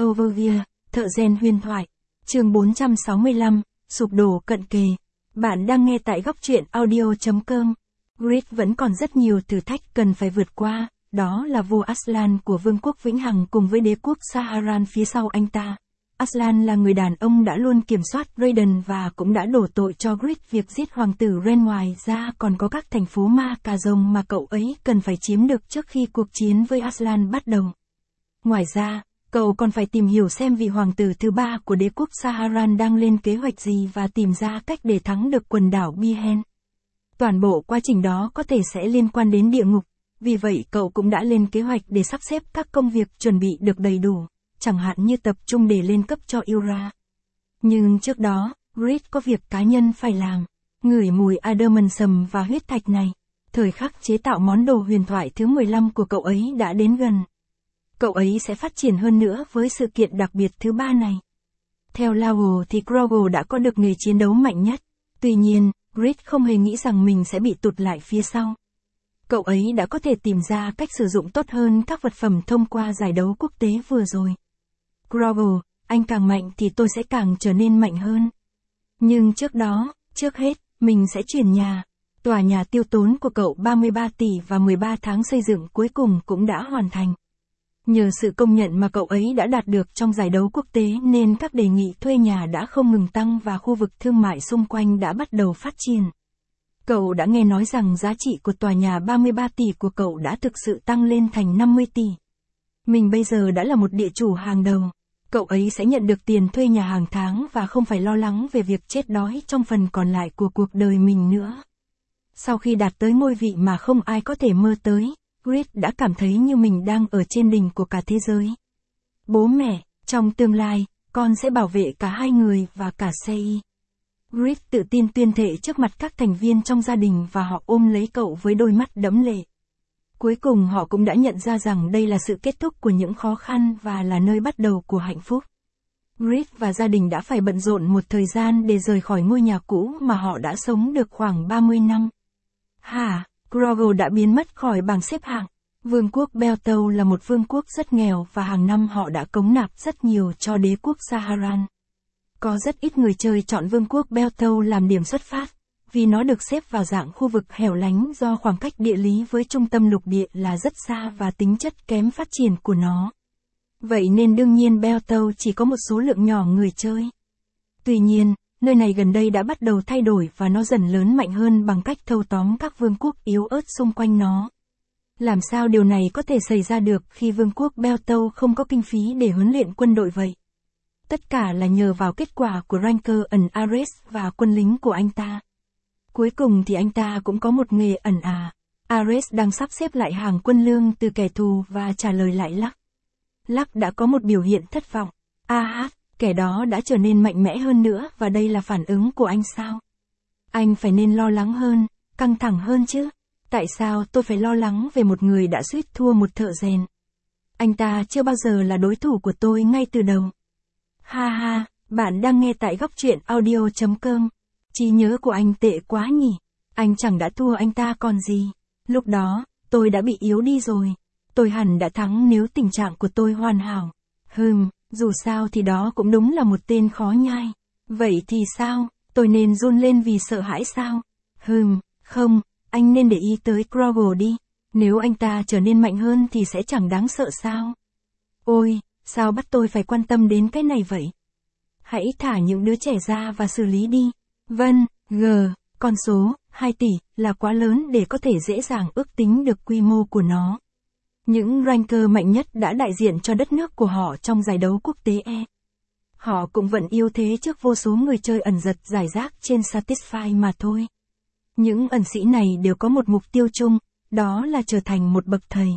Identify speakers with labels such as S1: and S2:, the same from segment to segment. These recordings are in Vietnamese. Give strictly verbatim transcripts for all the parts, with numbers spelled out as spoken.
S1: Overview, thợ rèn huyền thoại. Chương bốn trăm sáu mươi lăm, sụp đổ cận kề. Bạn đang nghe tại góc truyện audio chấm com. Grid vẫn còn rất nhiều thử thách cần phải vượt qua, đó là vua Aslan của Vương quốc Vĩnh Hằng cùng với đế quốc Saharan phía sau anh ta. Aslan là người đàn ông đã luôn kiểm soát Raiden và cũng đã đổ tội cho Grid việc giết hoàng tử Ren, ngoài ra còn có các thành phố ma cà rồng mà cậu ấy cần phải chiếm được trước khi cuộc chiến với Aslan bắt đầu. Ngoài ra, cậu còn phải tìm hiểu xem vị hoàng tử thứ ba của đế quốc Saharan đang lên kế hoạch gì và tìm ra cách để thắng được quần đảo Bihen. Toàn bộ quá trình đó có thể sẽ liên quan đến địa ngục, vì vậy cậu cũng đã lên kế hoạch để sắp xếp các công việc chuẩn bị được đầy đủ, chẳng hạn như tập trung để lên cấp cho Yura. Nhưng trước đó, Grid có việc cá nhân phải làm, ngửi mùi Adamantum và huyết thạch này. Thời khắc chế tạo món đồ huyền thoại thứ mười lăm của cậu ấy đã đến gần. Cậu ấy sẽ phát triển hơn nữa với sự kiện đặc biệt thứ ba này. Theo Laurel thì Grogu đã có được nghề chiến đấu mạnh nhất. Tuy nhiên, Grid không hề nghĩ rằng mình sẽ bị tụt lại phía sau. Cậu ấy đã có thể tìm ra cách sử dụng tốt hơn các vật phẩm thông qua giải đấu quốc tế vừa rồi. Grogu, anh càng mạnh thì tôi sẽ càng trở nên mạnh hơn. Nhưng trước đó, trước hết, mình sẽ chuyển nhà. Tòa nhà tiêu tốn của cậu ba mươi ba tỷ và mười ba tháng xây dựng cuối cùng cũng đã hoàn thành. Nhờ sự công nhận mà cậu ấy đã đạt được trong giải đấu quốc tế nên các đề nghị thuê nhà đã không ngừng tăng và khu vực thương mại xung quanh đã bắt đầu phát triển. Cậu đã nghe nói rằng giá trị của tòa nhà ba mươi ba tỷ của cậu đã thực sự tăng lên thành năm mươi tỷ. Mình bây giờ đã là một địa chủ hàng đầu. Cậu ấy sẽ nhận được tiền thuê nhà hàng tháng và không phải lo lắng về việc chết đói trong phần còn lại của cuộc đời mình nữa. Sau khi đạt tới ngôi vị mà không ai có thể mơ tới, Grid đã cảm thấy như mình đang ở trên đỉnh của cả thế giới. Bố mẹ, trong tương lai, con sẽ bảo vệ cả hai người và cả Sei. Grid tự tin tuyên thệ trước mặt các thành viên trong gia đình và họ ôm lấy cậu với đôi mắt đẫm lệ. Cuối cùng họ cũng đã nhận ra rằng đây là sự kết thúc của những khó khăn và là nơi bắt đầu của hạnh phúc. Grid và gia đình đã phải bận rộn một thời gian để rời khỏi ngôi nhà cũ mà họ đã sống được khoảng ba mươi năm. Hả? Grogu đã biến mất khỏi bảng xếp hạng. Vương quốc Beltau là một vương quốc rất nghèo và hàng năm họ đã cống nạp rất nhiều cho đế quốc Saharan. Có rất ít người chơi chọn vương quốc Beltau làm điểm xuất phát, vì nó được xếp vào dạng khu vực hẻo lánh do khoảng cách địa lý với trung tâm lục địa là rất xa và tính chất kém phát triển của nó. Vậy nên đương nhiên Beltau chỉ có một số lượng nhỏ người chơi. Tuy nhiên, nơi này gần đây đã bắt đầu thay đổi và nó dần lớn mạnh hơn bằng cách thâu tóm các vương quốc yếu ớt xung quanh nó. Làm sao điều này có thể xảy ra được khi vương quốc Beltau không có kinh phí để huấn luyện quân đội vậy? Tất cả là nhờ vào kết quả của Ranger ẩn Ares và quân lính của anh ta. Cuối cùng thì anh ta cũng có một nghề ẩn à. Ares đang sắp xếp lại hàng quân lương từ kẻ thù và trả lời lại Lắc. Lắc đã có một biểu hiện thất vọng. A hát, kẻ đó đã trở nên mạnh mẽ hơn nữa và đây là phản ứng của anh sao? Anh phải nên lo lắng hơn, căng thẳng hơn chứ. Tại sao tôi phải lo lắng về một người đã suýt thua một thợ rèn? Anh ta chưa bao giờ là đối thủ của tôi ngay từ đầu. Ha ha, bạn đang nghe tại góc truyện audio chấm com. Trí nhớ của anh tệ quá nhỉ? Anh chẳng đã thua anh ta còn gì. Lúc đó, tôi đã bị yếu đi rồi. Tôi hẳn đã thắng nếu tình trạng của tôi hoàn hảo. Hừm, dù sao thì đó cũng đúng là một tên khó nhai. Vậy thì sao? Tôi nên run lên vì sợ hãi sao? Hừm, không, anh nên để ý tới Grogu đi. Nếu anh ta trở nên mạnh hơn thì sẽ chẳng đáng sợ sao? Ôi, sao bắt tôi phải quan tâm đến cái này vậy? Hãy thả những đứa trẻ ra và xử lý đi. Vâng, G, con số hai tỷ là quá lớn để có thể dễ dàng ước tính được quy mô của nó. Những Ranger mạnh nhất đã đại diện cho đất nước của họ trong giải đấu quốc tế E. Họ cũng vẫn yếu thế trước vô số người chơi ẩn giật rải rác trên Satisfy mà thôi. Những ẩn sĩ này đều có một mục tiêu chung, đó là trở thành một bậc thầy.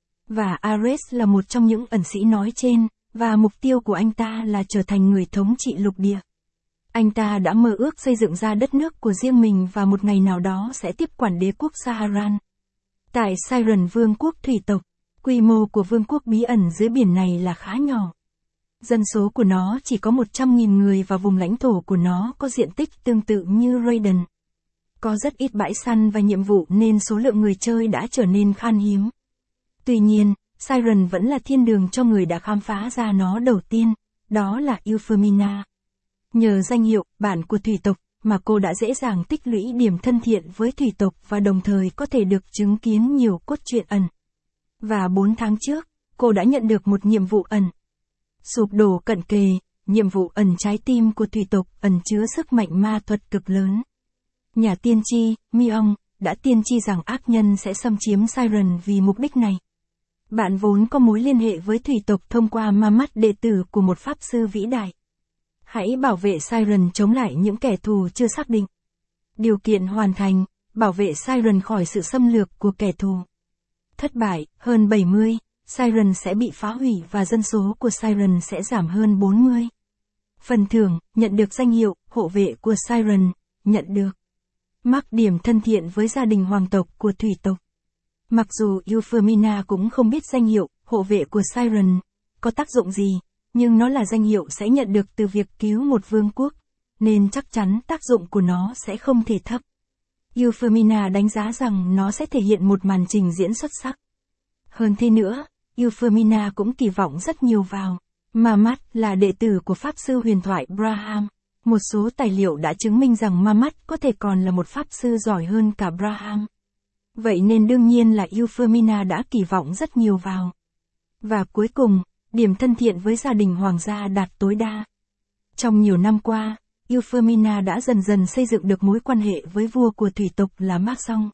S1: Và Ares là một trong những ẩn sĩ nói trên, và mục tiêu của anh ta là trở thành người thống trị lục địa. Anh ta đã mơ ước xây dựng ra đất nước của riêng mình và một ngày nào đó sẽ tiếp quản đế quốc Saharan. Tại Siren vương quốc thủy tộc, quy mô của vương quốc bí ẩn dưới biển này là khá nhỏ. Dân số của nó chỉ có một trăm nghìn người và vùng lãnh thổ của nó có diện tích tương tự như Raiden. Có rất ít bãi săn và nhiệm vụ nên số lượng người chơi đã trở nên khan hiếm. Tuy nhiên, Siren vẫn là thiên đường cho người đã khám phá ra nó đầu tiên, đó là Euphemina. Nhờ danh hiệu, bản của thủy tộc, mà cô đã dễ dàng tích lũy điểm thân thiện với thủy tộc và đồng thời có thể được chứng kiến nhiều cốt truyện ẩn. Và bốn tháng trước, cô đã nhận được một nhiệm vụ ẩn. Sụp đổ cận kề, nhiệm vụ ẩn trái tim của thủy tộc ẩn chứa sức mạnh ma thuật cực lớn. Nhà tiên tri, Myong, đã tiên tri rằng ác nhân sẽ xâm chiếm Siren vì mục đích này. Bạn vốn có mối liên hệ với thủy tộc thông qua ma mắt đệ tử của một pháp sư vĩ đại. Hãy bảo vệ Siren chống lại những kẻ thù chưa xác định. Điều kiện hoàn thành, bảo vệ Siren khỏi sự xâm lược của kẻ thù. Thất bại, hơn bảy mươi, Siren sẽ bị phá hủy và dân số của Siren sẽ giảm hơn bốn mươi. Phần thưởng, nhận được danh hiệu, hộ vệ của Siren, nhận được. Mắc điểm thân thiện với gia đình hoàng tộc của thủy tộc. Mặc dù Euphemina cũng không biết danh hiệu, hộ vệ của Siren, có tác dụng gì, nhưng nó là danh hiệu sẽ nhận được từ việc cứu một vương quốc, nên chắc chắn tác dụng của nó sẽ không thể thấp. Euphemina đánh giá rằng nó sẽ thể hiện một màn trình diễn xuất sắc. Hơn thế nữa, Euphemina cũng kỳ vọng rất nhiều vào. Mamat là đệ tử của pháp sư huyền thoại Braham. Một số tài liệu đã chứng minh rằng Mamat có thể còn là một pháp sư giỏi hơn cả Braham. Vậy nên đương nhiên là Euphemina đã kỳ vọng rất nhiều vào. Và cuối cùng, điểm thân thiện với gia đình hoàng gia đạt tối đa. Trong nhiều năm qua, Euphemina đã dần dần xây dựng được mối quan hệ với vua của thủy tộc là Maxong.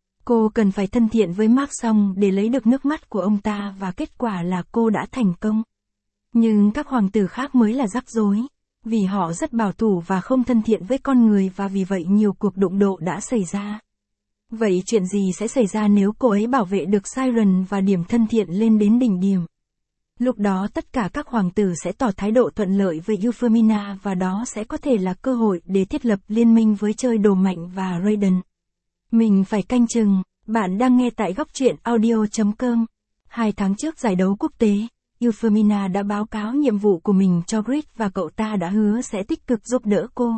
S1: Cô cần phải thân thiện với Maxong để lấy được nước mắt của ông ta và kết quả là cô đã thành công. Nhưng các hoàng tử khác mới là rắc rối, vì họ rất bảo thủ và không thân thiện với con người và vì vậy nhiều cuộc đụng độ đã xảy ra. Vậy chuyện gì sẽ xảy ra nếu cô ấy bảo vệ được Siren và điểm thân thiện lên đến đỉnh điểm? Lúc đó tất cả các hoàng tử sẽ tỏ thái độ thuận lợi với Euphemina và đó sẽ có thể là cơ hội để thiết lập liên minh với chơi đồ mạnh và Raiden. Mình phải canh chừng, bạn đang nghe tại góc truyện audio chấm com. Hai tháng trước giải đấu quốc tế, Euphemina đã báo cáo nhiệm vụ của mình cho Grid và cậu ta đã hứa sẽ tích cực giúp đỡ cô.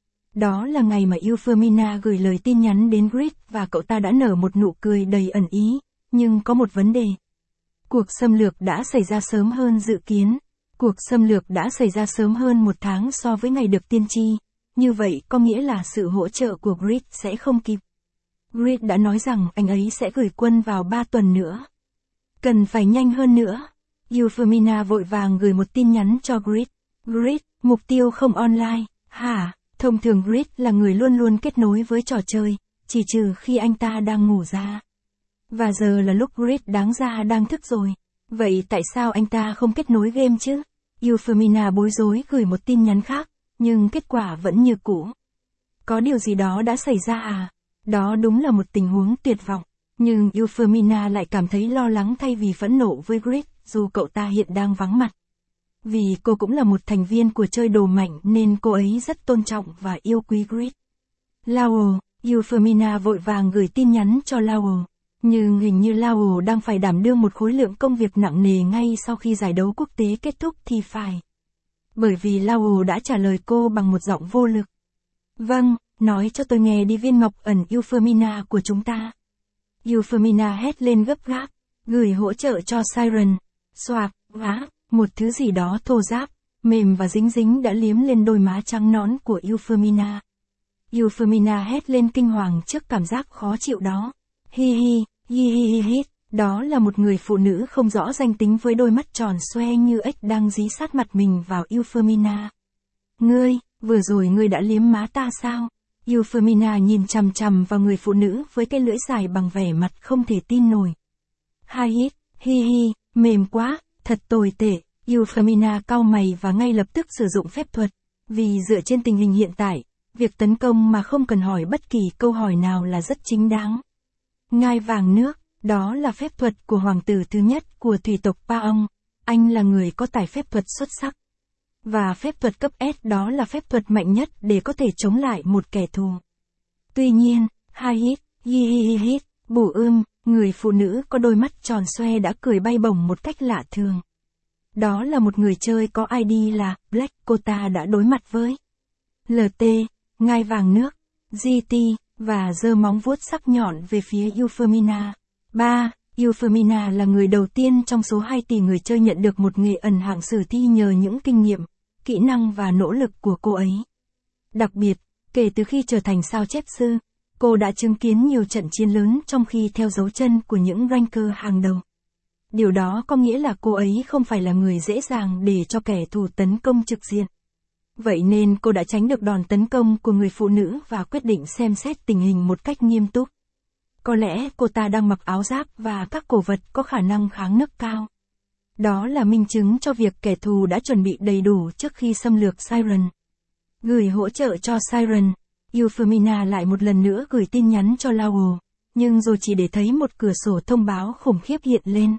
S1: Đó là ngày mà Euphemina gửi lời tin nhắn đến Grid và cậu ta đã nở một nụ cười đầy ẩn ý, nhưng có một vấn đề. Cuộc xâm lược đã xảy ra sớm hơn dự kiến. Cuộc xâm lược đã xảy ra sớm hơn một tháng so với ngày được tiên tri. Như vậy có nghĩa là sự hỗ trợ của Grid sẽ không kịp. Grid đã nói rằng anh ấy sẽ gửi quân vào ba tuần nữa. Cần phải nhanh hơn nữa. Euphemina vội vàng gửi một tin nhắn cho Grid. Grid, mục tiêu không online, hả? Thông thường Grid là người luôn luôn kết nối với trò chơi, chỉ trừ khi anh ta đang ngủ ra. Và giờ là lúc Grid đáng ra đang thức rồi. Vậy tại sao anh ta không kết nối game chứ? Euphemina bối rối gửi một tin nhắn khác, nhưng kết quả vẫn như cũ. Có điều gì đó đã xảy ra à? Đó đúng là một tình huống tuyệt vọng. Nhưng Euphemina lại cảm thấy lo lắng thay vì phẫn nộ với Grid, dù cậu ta hiện đang vắng mặt. Vì cô cũng là một thành viên của chơi đồ mạnh nên cô ấy rất tôn trọng và yêu quý Grid. Lowell, Euphemina vội vàng gửi tin nhắn cho Lowell. Nhưng hình như Lowell đang phải đảm đương một khối lượng công việc nặng nề ngay sau khi giải đấu quốc tế kết thúc thì phải. Bởi vì Lowell đã trả lời cô bằng một giọng vô lực. Vâng, nói cho tôi nghe đi viên ngọc ẩn Euphemina của chúng ta. Euphemina hét lên gấp gáp, gửi hỗ trợ cho Siren. Xoạc, vá, một thứ gì đó thô ráp, mềm và dính dính đã liếm lên đôi má trắng nõn của Euphemina. Euphemina hét lên kinh hoàng trước cảm giác khó chịu đó. Hi hi, hi hi hi hi, đó là một người phụ nữ không rõ danh tính với đôi mắt tròn xoe như ếch đang dí sát mặt mình vào Euphemina. Ngươi, vừa rồi ngươi đã liếm má ta sao? Euphemina nhìn chằm chằm vào người phụ nữ với cái lưỡi dài bằng vẻ mặt không thể tin nổi. Hai hít, hi hi, mềm quá, thật tồi tệ. Euphemina cau mày và ngay lập tức sử dụng phép thuật. Vì dựa trên tình hình hiện tại, việc tấn công mà không cần hỏi bất kỳ câu hỏi nào là rất chính đáng. Ngai vàng nước, đó là phép thuật của hoàng tử thứ nhất của thủy tộc Paong. Anh là người có tài phép thuật xuất sắc. Và phép thuật cấp S đó là phép thuật mạnh nhất để có thể chống lại một kẻ thù. Tuy nhiên, hai hít, hi hi hi hít, bù ưm, người phụ nữ có đôi mắt tròn xoe đã cười bay bổng một cách lạ thường. Đó là một người chơi có i đê là Black, cô ta đã đối mặt với lờ tê, ngai vàng nước, giê tê, và giơ móng vuốt sắc nhọn về phía Euphemina. ba. Euphemina là người đầu tiên trong số hai tỷ người chơi nhận được một nghề ẩn hạng sử thi nhờ những kinh nghiệm, kỹ năng và nỗ lực của cô ấy. Đặc biệt, kể từ khi trở thành sao chép sư, cô đã chứng kiến nhiều trận chiến lớn trong khi theo dấu chân của những ranker hàng đầu. Điều đó có nghĩa là cô ấy không phải là người dễ dàng để cho kẻ thù tấn công trực diện. Vậy nên cô đã tránh được đòn tấn công của người phụ nữ và quyết định xem xét tình hình một cách nghiêm túc. Có lẽ cô ta đang mặc áo giáp và các cổ vật có khả năng kháng nấc cao. Đó là minh chứng cho việc kẻ thù đã chuẩn bị đầy đủ trước khi xâm lược Siren. Gửi hỗ trợ cho Siren, Euphemina lại một lần nữa gửi tin nhắn cho Laurel, nhưng rồi chỉ để thấy một cửa sổ thông báo khủng khiếp hiện lên.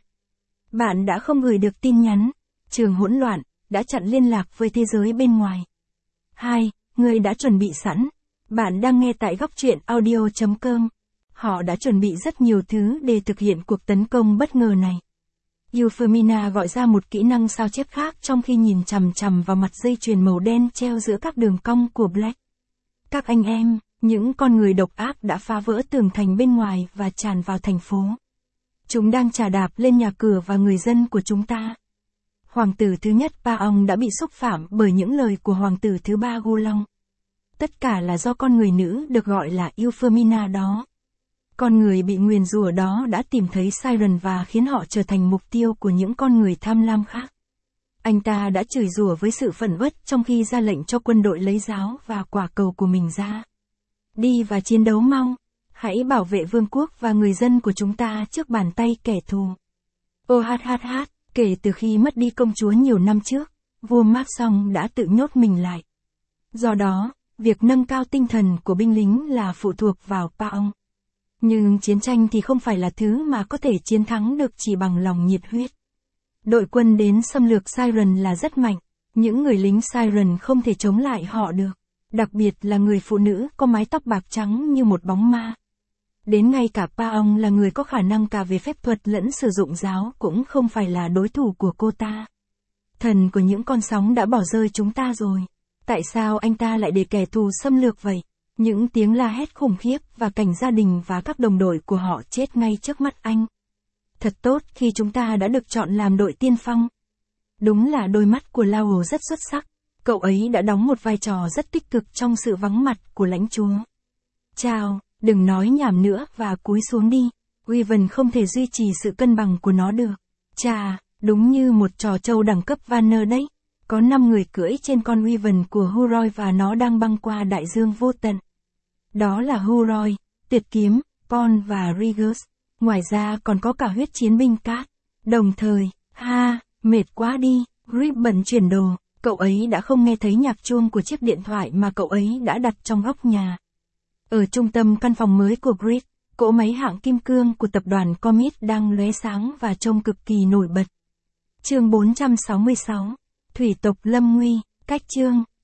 S1: Bạn đã không gửi được tin nhắn. Trường hỗn loạn, đã chặn liên lạc với thế giới bên ngoài. hai. Người đã chuẩn bị sẵn. Bạn đang nghe tại góc truyện audio chấm com. Họ đã chuẩn bị rất nhiều thứ để thực hiện cuộc tấn công bất ngờ này. Euphemina gọi ra một kỹ năng sao chép khác trong khi nhìn chằm chằm vào mặt dây chuyền màu đen treo giữa các đường cong của Black. Các anh em, những con người độc ác đã phá vỡ tường thành bên ngoài và tràn vào thành phố. Chúng đang chà đạp lên nhà cửa và người dân của chúng ta. Hoàng tử thứ nhất Paong đã bị xúc phạm bởi những lời của hoàng tử thứ ba Gulong. Tất cả là do con người nữ được gọi là Euphemina đó. Con người bị nguyền rủa đó đã tìm thấy Siren và khiến họ trở thành mục tiêu của những con người tham lam khác. Anh ta đã chửi rủa với sự phẫn uất trong khi ra lệnh cho quân đội lấy giáo và quả cầu của mình ra. Đi và chiến đấu mau. Hãy bảo vệ vương quốc và người dân của chúng ta trước bàn tay kẻ thù. Ô hát hát hát, kể từ khi mất đi công chúa nhiều năm trước, vua Mapsong đã tự nhốt mình lại. Do đó, việc nâng cao tinh thần của binh lính là phụ thuộc vào Paong. Nhưng chiến tranh thì không phải là thứ mà có thể chiến thắng được chỉ bằng lòng nhiệt huyết. Đội quân đến xâm lược Siren là rất mạnh, những người lính Siren không thể chống lại họ được, đặc biệt là người phụ nữ có mái tóc bạc trắng như một bóng ma. Đến ngay cả Paong là người có khả năng cả về phép thuật lẫn sử dụng giáo cũng không phải là đối thủ của cô ta. Thần của những con sóng đã bỏ rơi chúng ta rồi. Tại sao anh ta lại để kẻ thù xâm lược vậy? Những tiếng la hét khủng khiếp và cảnh gia đình và các đồng đội của họ chết ngay trước mắt anh. Thật tốt khi chúng ta đã được chọn làm đội tiên phong. Đúng là đôi mắt của Laurel rất xuất sắc. Cậu ấy đã đóng một vai trò rất tích cực trong sự vắng mặt của lãnh chúa. Chào, đừng nói nhảm nữa và cúi xuống đi. Wyvern không thể duy trì sự cân bằng của nó được. Chà, đúng như một trò trâu đẳng cấp Vanner đấy. Có năm người cưỡi trên con Wyvern của Huroi và nó đang băng qua đại dương vô tận. Đó là Huroi, Tuyệt Kiếm, Pon và Rigus. Ngoài ra còn có cả huyết chiến binh cát. Đồng thời, ha, mệt quá đi, Grip bận chuyển đồ. Cậu ấy đã không nghe thấy nhạc chuông của chiếc điện thoại mà cậu ấy đã đặt trong góc nhà. Ở trung tâm căn phòng mới của Grip, cỗ máy hạng kim cương của tập đoàn Comet đang lóe sáng và trông cực kỳ nổi bật. Chương bốn trăm sáu mươi sáu. Thủy tộc lâm nguy, cách chương.